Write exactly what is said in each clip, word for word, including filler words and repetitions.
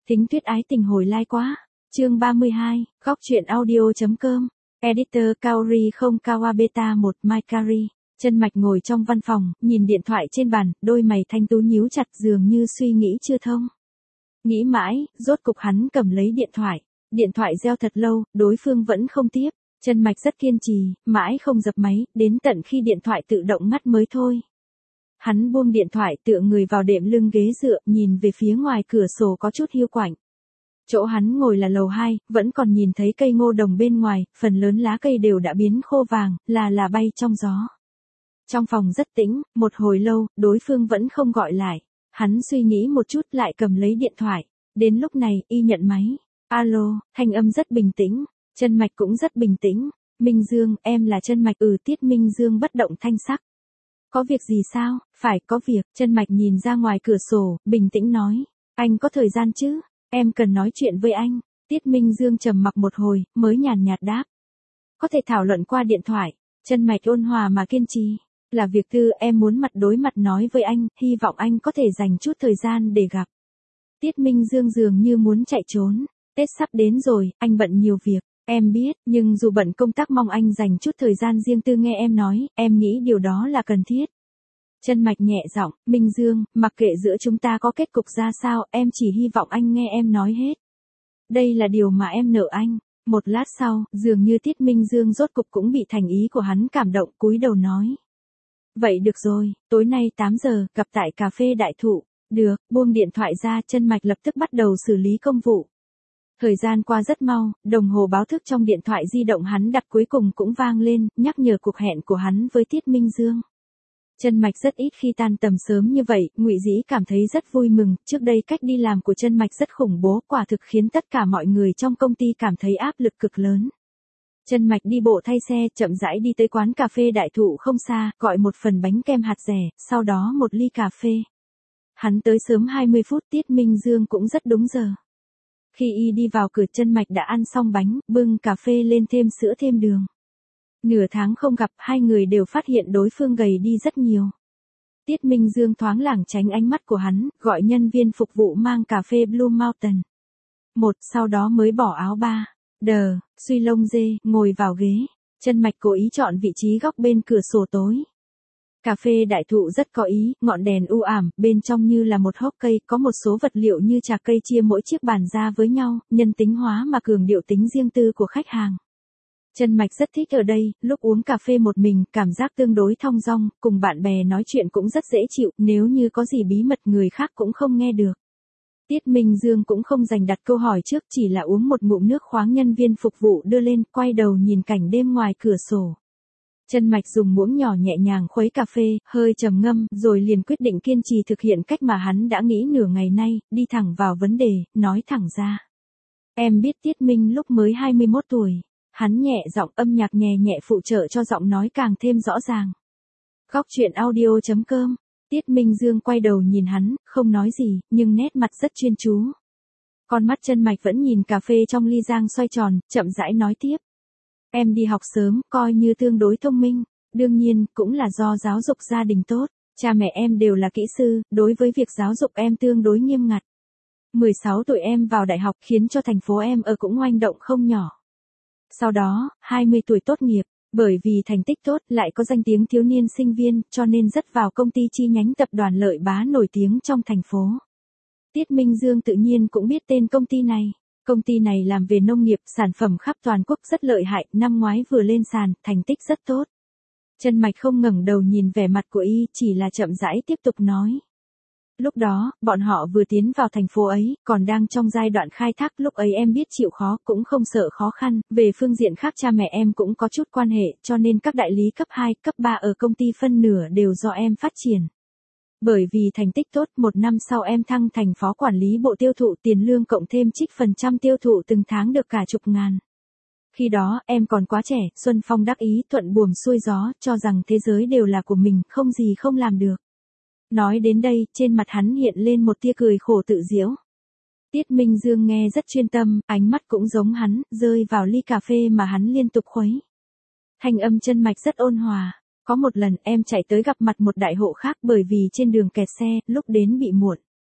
Thính Tuyết ái tình hồi lai quá. Chương ba mươi hai, góc truyện audio.com. Editor Kaori không Kawabeta một Maikari. Chân Mạch ngồi trong văn phòng, nhìn điện thoại trên bàn, đôi mày thanh tú nhíu chặt dường như suy nghĩ chưa thông. Nghĩ mãi, rốt cục hắn cầm lấy điện thoại. Điện thoại reo thật lâu, đối phương vẫn không tiếp. Chân Mạch rất kiên trì, mãi không dập máy, đến tận khi điện thoại tự động ngắt mới thôi. Hắn buông điện thoại tựa người vào đệm lưng ghế dựa, nhìn về phía ngoài cửa sổ có chút hiu quạnh. Chỗ hắn ngồi là lầu hai, vẫn còn nhìn thấy cây ngô đồng bên ngoài, phần lớn lá cây đều đã biến khô vàng, là là bay trong gió. Trong phòng rất tĩnh, một hồi lâu, đối phương vẫn không gọi lại. Hắn suy nghĩ một chút lại cầm lấy điện thoại. Đến lúc này, y nhận máy. Alo, thanh âm rất bình tĩnh. Chân Mạch cũng rất bình tĩnh. Minh Dương, em là Chân Mạch. Ừ, Tiết Minh Dương bất động thanh sắc. Có việc gì sao? Phải có việc. Chân Mạch nhìn ra ngoài cửa sổ, bình tĩnh nói. Anh có thời gian chứ? Em cần nói chuyện với anh. Tiết Minh Dương trầm mặc một hồi, mới nhàn nhạt đáp. Có thể thảo luận qua điện thoại. Chân Mạch ôn hòa mà kiên trì. Là việc tư, em muốn mặt đối mặt nói với anh, hy vọng anh có thể dành chút thời gian để gặp. Tiết Minh Dương dường như muốn chạy trốn. Tết sắp đến rồi, anh bận nhiều việc. Em biết, nhưng dù bận công tác mong anh dành chút thời gian riêng tư nghe em nói, em nghĩ điều đó là cần thiết. Chân Mạch nhẹ giọng, Minh Dương, mặc kệ giữa chúng ta có kết cục ra sao, em chỉ hy vọng anh nghe em nói hết. Đây là điều mà em nợ anh. Một lát sau, dường như Tiết Minh Dương rốt cục cũng bị thành ý của hắn cảm động, cúi đầu nói. Vậy được rồi, tối nay tám giờ, gặp tại cà phê Đại Thụ. Được, buông điện thoại ra, Chân Mạch lập tức bắt đầu xử lý công vụ. Thời gian qua rất mau, đồng hồ báo thức trong điện thoại di động hắn đặt cuối cùng cũng vang lên, nhắc nhở cuộc hẹn của hắn với Tiết Minh Dương. Chân Mạch rất ít khi tan tầm sớm như vậy, Ngụy Dĩ cảm thấy rất vui mừng, trước đây cách đi làm của Chân Mạch rất khủng bố, quả thực khiến tất cả mọi người trong công ty cảm thấy áp lực cực lớn. Chân Mạch đi bộ thay xe, chậm rãi đi tới quán cà phê Đại Thụ không xa, gọi một phần bánh kem hạt dẻ, sau đó một ly cà phê. Hắn tới sớm hai mươi phút, Tiết Minh Dương cũng rất đúng giờ. Khi y đi vào cửa, Chân Mạch đã ăn xong bánh, bưng cà phê lên thêm sữa thêm đường. Nửa tháng không gặp, hai người đều phát hiện đối phương gầy đi rất nhiều. Tiết Minh Dương thoáng lảng tránh ánh mắt của hắn, gọi nhân viên phục vụ mang cà phê Blue Mountain. Một, sau đó mới bỏ áo ba. Đờ, suy lông dê, ngồi vào ghế. Chân Mạch cố ý chọn vị trí góc bên cửa sổ tối. Cà phê Đại Thụ rất có ý, ngọn đèn u ảm, bên trong như là một hốc cây, có một số vật liệu như trà cây chia mỗi chiếc bàn ra với nhau, nhân tính hóa mà cường điệu tính riêng tư của khách hàng. Chân Mạch rất thích ở đây, lúc uống cà phê một mình, cảm giác tương đối thong dong, cùng bạn bè nói chuyện cũng rất dễ chịu, nếu như có gì bí mật người khác cũng không nghe được. Tiết Minh Dương cũng không dành đặt câu hỏi trước, chỉ là uống một ngụm nước khoáng nhân viên phục vụ đưa lên, quay đầu nhìn cảnh đêm ngoài cửa sổ. Chân Mạch dùng muỗng nhỏ nhẹ nhàng khuấy cà phê, hơi trầm ngâm, rồi liền quyết định kiên trì thực hiện cách mà hắn đã nghĩ nửa ngày nay, đi thẳng vào vấn đề, nói thẳng ra. Em biết Tiết Minh lúc mới hai mươi mốt tuổi. Hắn nhẹ giọng, âm nhạc nhẹ nhẹ phụ trợ cho giọng nói càng thêm rõ ràng. Góc truyện audio.com. Tiết Minh Dương quay đầu nhìn hắn, không nói gì, nhưng nét mặt rất chuyên chú. Con mắt Chân Mạch vẫn nhìn cà phê trong ly giang xoay tròn, chậm rãi nói tiếp. Em đi học sớm, coi như tương đối thông minh. Đương nhiên, cũng là do giáo dục gia đình tốt. Cha mẹ em đều là kỹ sư, đối với việc giáo dục em tương đối nghiêm ngặt. mười sáu tuổi em vào đại học khiến cho thành phố em ở cũng oanh động không nhỏ. Sau đó, hai mươi tuổi tốt nghiệp, bởi vì thành tích tốt lại có danh tiếng thiếu niên sinh viên, cho nên rất vào công ty chi nhánh tập đoàn Lợi Bá nổi tiếng trong thành phố. Tiết Minh Dương tự nhiên cũng biết tên công ty này. Công ty này làm về nông nghiệp, sản phẩm khắp toàn quốc rất lợi hại, năm ngoái vừa lên sàn, thành tích rất tốt. Chân Mạch không ngẩng đầu nhìn vẻ mặt của y, chỉ là chậm rãi tiếp tục nói. Lúc đó, bọn họ vừa tiến vào thành phố ấy, còn đang trong giai đoạn khai thác, lúc ấy em biết chịu khó, cũng không sợ khó khăn, về phương diện khác cha mẹ em cũng có chút quan hệ, cho nên các đại lý cấp hai, cấp ba ở công ty phân nửa đều do em phát triển. Bởi vì thành tích tốt, một năm sau em thăng thành phó quản lý bộ tiêu thụ, tiền lương cộng thêm trích phần trăm tiêu thụ từng tháng được cả chục ngàn. Khi đó, em còn quá trẻ, xuân phong đắc ý, thuận buồm xuôi gió, cho rằng thế giới đều là của mình, không gì không làm được. Nói đến đây, trên mặt hắn hiện lên một tia cười khổ tự giễu. Tiết Minh Dương nghe rất chuyên tâm, ánh mắt cũng giống hắn, rơi vào ly cà phê mà hắn liên tục khuấy. Thanh âm Chân Mạch rất ôn hòa. Có một lần em chạy tới gặp mặt một đại hộ khác bởi vì trên đường kẹt xe, lúc đến bị muộn.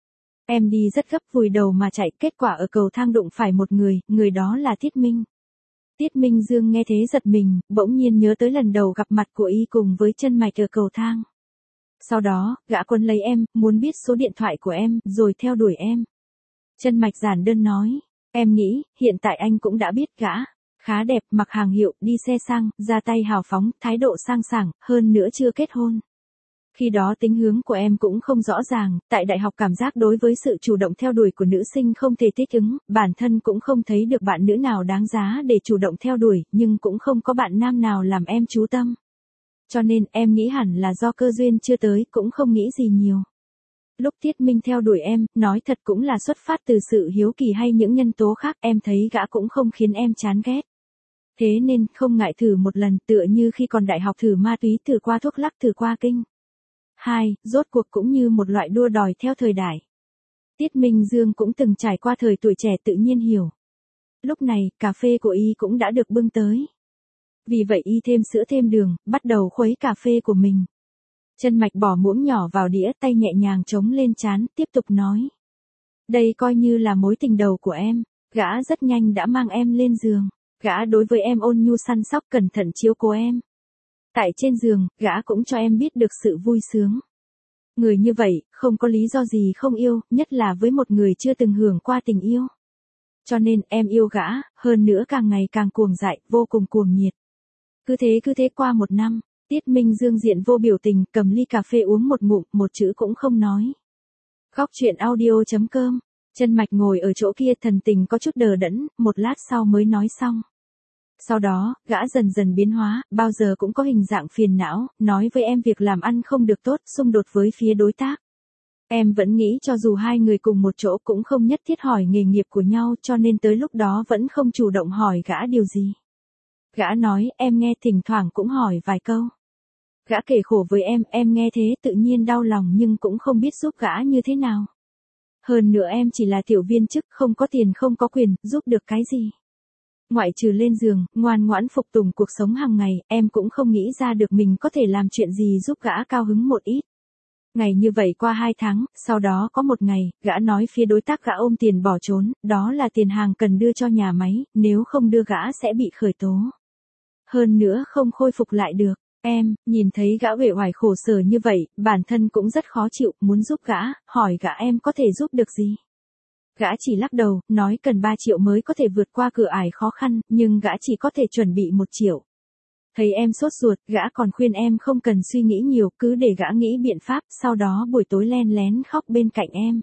Em đi rất gấp vùi đầu mà chạy, kết quả ở cầu thang đụng phải một người, người đó là Tiết Minh. Tiết Minh Dương nghe thế giật mình, bỗng nhiên nhớ tới lần đầu gặp mặt của y cùng với Chân Mạch ở cầu thang. Sau đó, gã quấn lấy em, muốn biết số điện thoại của em, rồi theo đuổi em. Chân Mạch giản đơn nói, em nghĩ, hiện tại anh cũng đã biết gã. Khá đẹp, mặc hàng hiệu, đi xe sang, ra tay hào phóng, thái độ sang sảng, hơn nữa chưa kết hôn. Khi đó tính hướng của em cũng không rõ ràng, tại đại học cảm giác đối với sự chủ động theo đuổi của nữ sinh không thể thích ứng, bản thân cũng không thấy được bạn nữ nào đáng giá để chủ động theo đuổi, nhưng cũng không có bạn nam nào làm em chú tâm. Cho nên em nghĩ hẳn là do cơ duyên chưa tới, cũng không nghĩ gì nhiều. Lúc Tiết Minh theo đuổi em, nói thật cũng là xuất phát từ sự hiếu kỳ hay những nhân tố khác, em thấy gã cũng không khiến em chán ghét. Thế nên, không ngại thử một lần, tựa như khi còn đại học thử ma túy, thử qua thuốc lắc, thử qua kinh. Hai, rốt cuộc cũng như một loại đua đòi theo thời đại. Tiết Minh Dương cũng từng trải qua thời tuổi trẻ tự nhiên hiểu. Lúc này, cà phê của y cũng đã được bưng tới. Vì vậy y thêm sữa thêm đường, bắt đầu khuấy cà phê của mình. Chân Mạch bỏ muỗng nhỏ vào đĩa, tay nhẹ nhàng chống lên trán, tiếp tục nói. Đây coi như là mối tình đầu của em, gã rất nhanh đã mang em lên giường. Gã đối với em ôn nhu săn sóc, cẩn thận chiếu cố em. Tại trên giường, gã cũng cho em biết được sự vui sướng. Người như vậy, không có lý do gì không yêu, nhất là với một người chưa từng hưởng qua tình yêu. Cho nên, em yêu gã, hơn nữa càng ngày càng cuồng dại, vô cùng cuồng nhiệt. Cứ thế cứ thế qua một năm, Tiết Minh Dương diện vô biểu tình, cầm ly cà phê uống một ngụm, một chữ cũng không nói. Góc truyện audio chấm com. Chân Mạch ngồi ở chỗ kia thần tình có chút đờ đẫn, một lát sau mới nói xong. Sau đó, gã dần dần biến hóa, bao giờ cũng có hình dạng phiền não, nói với em việc làm ăn không được tốt, xung đột với phía đối tác. Em vẫn nghĩ cho dù hai người cùng một chỗ cũng không nhất thiết hỏi nghề nghiệp của nhau, cho nên tới lúc đó vẫn không chủ động hỏi gã điều gì. Gã nói, em nghe thỉnh thoảng cũng hỏi vài câu. Gã kể khổ với em, em nghe thế tự nhiên đau lòng nhưng cũng không biết giúp gã như thế nào. Hơn nữa em chỉ là tiểu viên chức, không có tiền không có quyền, giúp được cái gì. Ngoại trừ lên giường, ngoan ngoãn phục tùng cuộc sống hàng ngày, em cũng không nghĩ ra được mình có thể làm chuyện gì giúp gã cao hứng một ít. Ngày như vậy qua hai tháng, sau đó có một ngày, gã nói phía đối tác gã ôm tiền bỏ trốn, đó là tiền hàng cần đưa cho nhà máy, nếu không đưa gã sẽ bị khởi tố. Hơn nữa không khôi phục lại được. Em, nhìn thấy gã uể oải khổ sở như vậy, bản thân cũng rất khó chịu, muốn giúp gã, hỏi gã em có thể giúp được gì. Gã chỉ lắc đầu, nói cần ba triệu mới có thể vượt qua cửa ải khó khăn, nhưng gã chỉ có thể chuẩn bị một triệu. Thấy em sốt ruột, gã còn khuyên em không cần suy nghĩ nhiều, cứ để gã nghĩ biện pháp, sau đó buổi tối len lén khóc bên cạnh em.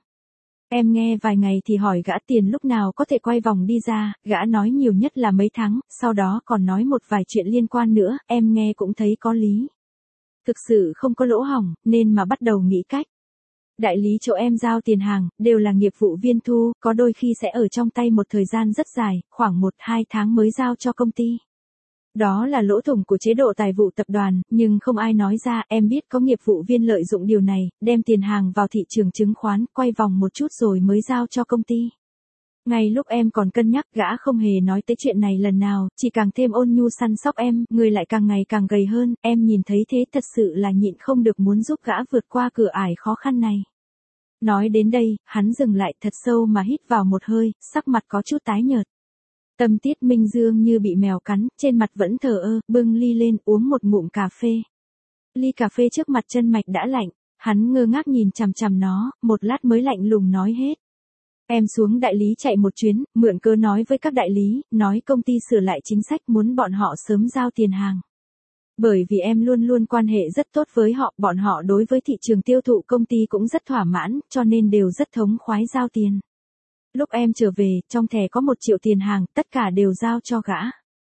Em nghe vài ngày thì hỏi gã tiền lúc nào có thể quay vòng đi ra, gã nói nhiều nhất là mấy tháng, sau đó còn nói một vài chuyện liên quan nữa, em nghe cũng thấy có lý. Thực sự không có lỗ hổng, nên mà bắt đầu nghĩ cách. Đại lý chỗ em giao tiền hàng, đều là nghiệp vụ viên thu, có đôi khi sẽ ở trong tay một thời gian rất dài, khoảng một hai tháng mới giao cho công ty. Đó là lỗ thủng của chế độ tài vụ tập đoàn, nhưng không ai nói ra, em biết có nghiệp vụ viên lợi dụng điều này, đem tiền hàng vào thị trường chứng khoán, quay vòng một chút rồi mới giao cho công ty. Ngay lúc em còn cân nhắc, gã không hề nói tới chuyện này lần nào, chỉ càng thêm ôn nhu săn sóc em, người lại càng ngày càng gầy hơn, em nhìn thấy thế thật sự là nhịn không được muốn giúp gã vượt qua cửa ải khó khăn này. Nói đến đây, hắn dừng lại thật sâu mà hít vào một hơi, sắc mặt có chút tái nhợt. Tâm Tiết Minh Dương như bị mèo cắn, trên mặt vẫn thờ ơ, bưng ly lên uống một ngụm cà phê. Ly cà phê trước mặt Chân Mạch đã lạnh, hắn ngơ ngác nhìn chằm chằm nó, một lát mới lạnh lùng nói hết. Em xuống đại lý chạy một chuyến, mượn cớ nói với các đại lý, nói công ty sửa lại chính sách muốn bọn họ sớm giao tiền hàng. Bởi vì em luôn luôn quan hệ rất tốt với họ, bọn họ đối với thị trường tiêu thụ công ty cũng rất thỏa mãn, cho nên đều rất thống khoái giao tiền. Lúc em trở về, trong thẻ có một triệu tiền hàng, tất cả đều giao cho gã.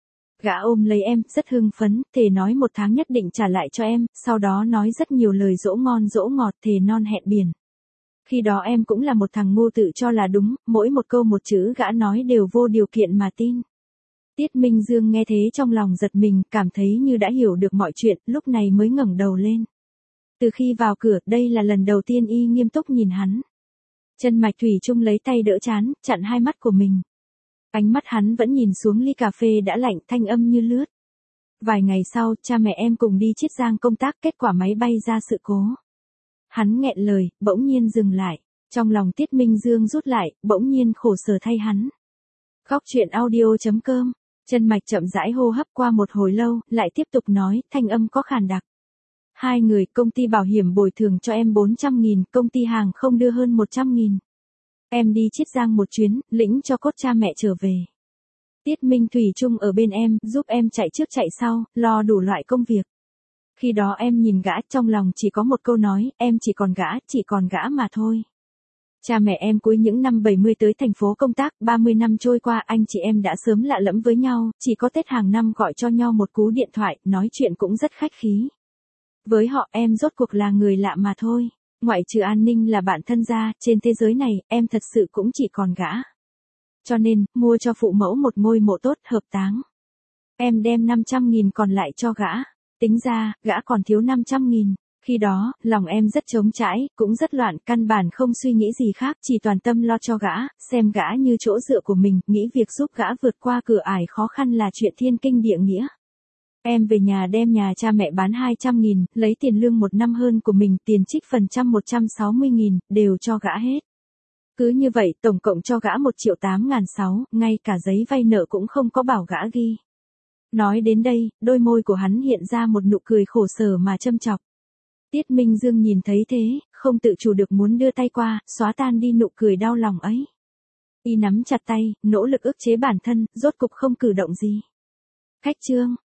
Gã ôm lấy em, rất hưng phấn, thề nói một tháng nhất định trả lại cho em, sau đó nói rất nhiều lời dỗ ngon dỗ ngọt, thề non hẹn biển. Khi đó em cũng là một thằng ngu tự cho là đúng, mỗi một câu một chữ gã nói đều vô điều kiện mà tin. Tiết Minh Dương nghe thế trong lòng giật mình, cảm thấy như đã hiểu được mọi chuyện, lúc này mới ngẩng đầu lên. Từ khi vào cửa, đây là lần đầu tiên y nghiêm túc nhìn hắn. Chân Mạch thủy chung lấy tay đỡ trán, chặn hai mắt của mình. Ánh mắt hắn vẫn nhìn xuống ly cà phê đã lạnh, thanh âm như lướt. Vài ngày sau, cha mẹ em cùng đi Chiết Giang công tác, kết quả máy bay ra sự cố. Hắn nghẹn lời, bỗng nhiên dừng lại. Trong lòng Tiết Minh Dương rút lại, bỗng nhiên khổ sở thay hắn. Khóc chuyện audio.com, Chân Mạch chậm rãi hô hấp qua một hồi lâu, lại tiếp tục nói, thanh âm có khàn đặc. Hai người, công ty bảo hiểm bồi thường cho em bốn trăm nghìn, công ty hàng không đưa hơn một trăm nghìn. Em đi Chiết Giang một chuyến, lĩnh cho cốt cha mẹ trở về. Tiết Minh Thủy Chung ở bên em, giúp em chạy trước chạy sau, lo đủ loại công việc. Khi đó em nhìn gã, trong lòng chỉ có một câu nói, em chỉ còn gã, chỉ còn gã mà thôi. Cha mẹ em cuối những năm bảy mươi tới thành phố công tác, ba mươi năm trôi qua anh chị em đã sớm lạ lẫm với nhau, chỉ có Tết hàng năm gọi cho nhau một cú điện thoại, nói chuyện cũng rất khách khí. Với họ em rốt cuộc là người lạ mà thôi, ngoại trừ An Ninh là bạn thân gia, trên thế giới này, em thật sự cũng chỉ còn gã. Cho nên, mua cho phụ mẫu một ngôi mộ tốt, hợp táng. Em đem năm trăm nghìn còn lại cho gã, tính ra, gã còn thiếu năm trăm nghìn. Khi đó, lòng em rất trống trải, cũng rất loạn, căn bản không suy nghĩ gì khác, chỉ toàn tâm lo cho gã, xem gã như chỗ dựa của mình, nghĩ việc giúp gã vượt qua cửa ải khó khăn là chuyện thiên kinh địa nghĩa. Em về nhà đem nhà cha mẹ bán hai trăm nghìn, lấy tiền lương một năm hơn của mình, tiền trích phần trăm một trăm sáu mươi nghìn, đều cho gã hết. Cứ như vậy, tổng cộng cho gã một triệu tám ngàn sáu, ngay cả giấy vay nợ cũng không có bảo gã ghi. Nói đến đây, đôi môi của hắn hiện ra một nụ cười khổ sở mà châm chọc. Tiết Minh Dương nhìn thấy thế, không tự chủ được muốn đưa tay qua, xóa tan đi nụ cười đau lòng ấy. Y nắm chặt tay, nỗ lực ức chế bản thân, rốt cục không cử động gì. Khách trương,